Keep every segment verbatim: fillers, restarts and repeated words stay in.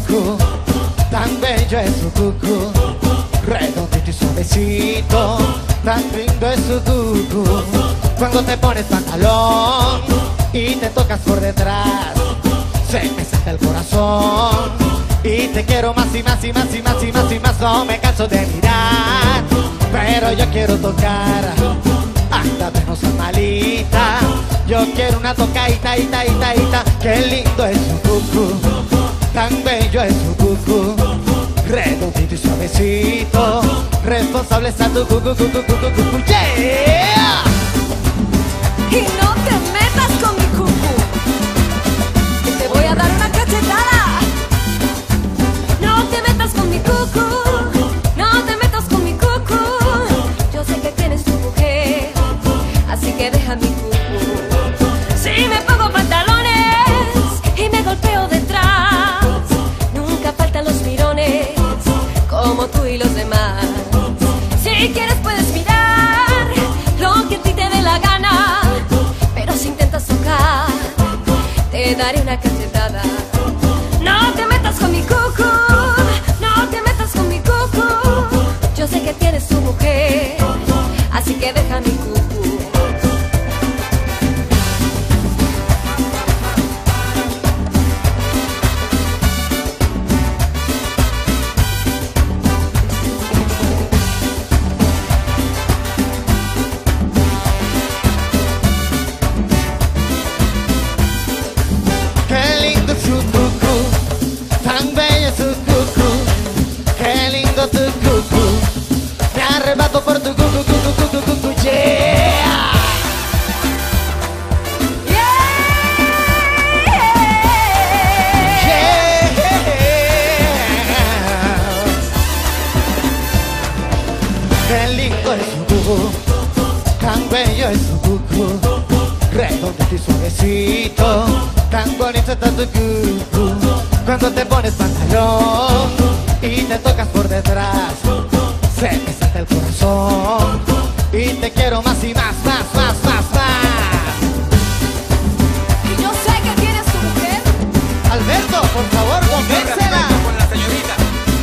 cucú, tan bello es su cucú, redondito y suavecito, tan lindo es su cucú. Cuando te pones pantalón y te tocas por detrás, se me salta el corazón y te quiero más y más y más y más y más y más. No me canso de mirar, pero yo quiero tocar. Anda, no seas malita, yo quiero una tocadita, ita, ita, ita. Qué lindo es su cucú, tan bello es su cucú, redondito y suavecito, responsable está tu cucú, cucú, cucú, cucú, yeah. Y no te metas con mi cucú, que te voy a dar una cachetada. No te metas con mi cucú, no te metas con mi cucú. Yo sé que tienes tu mujer, así que deja mi cucú. Si me pongo pantalones y me golpeo detrás, nunca faltan los mirones, como tú y los demás. Si quieres puedes mirar lo que a ti te dé la gana, pero si intentas tocar, te daré una cachetada. No te metas con mi cucú, no te metas con mi cucú. Yo sé que tienes tu mujer, así que deja mi cucú. Por tu cucu, cucu, cucu, cucu, yeah. Yeah. Qué lindo es su cucu, tan bello es su cucu, redondito y suavecito, tan bonito está tu cucu. Cuando te pones pantalón y te tocas por detrás, se me salta el corazón y te quiero más y más, más, más, más, más. Y yo sé que tienes tu mujer. Alberto, por favor, convéncela. Con la señorita.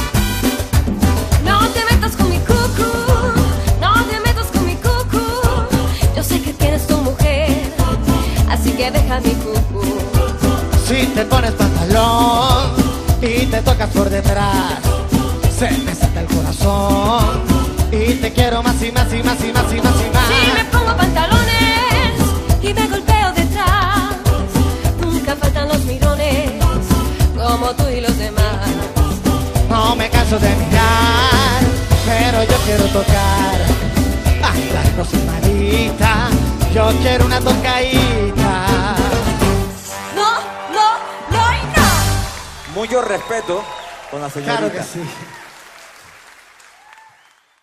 No te metas con mi cucú, no te metas con mi cucú. Yo sé que tienes tu mujer, así que deja mi cucú. Si te pones pantalón y te tocas por detrás, se me salta el corazón y te quiero más y más y más y más y más y más. Si me pongo pantalones y me golpeo detrás, nunca faltan los mirones, como tú y los demás. No me canso de mirar, pero yo quiero tocar. Ay, la no soy malita, yo quiero una tocadita. No, no, no y no. Mucho respeto con la señorita. Claro que sí.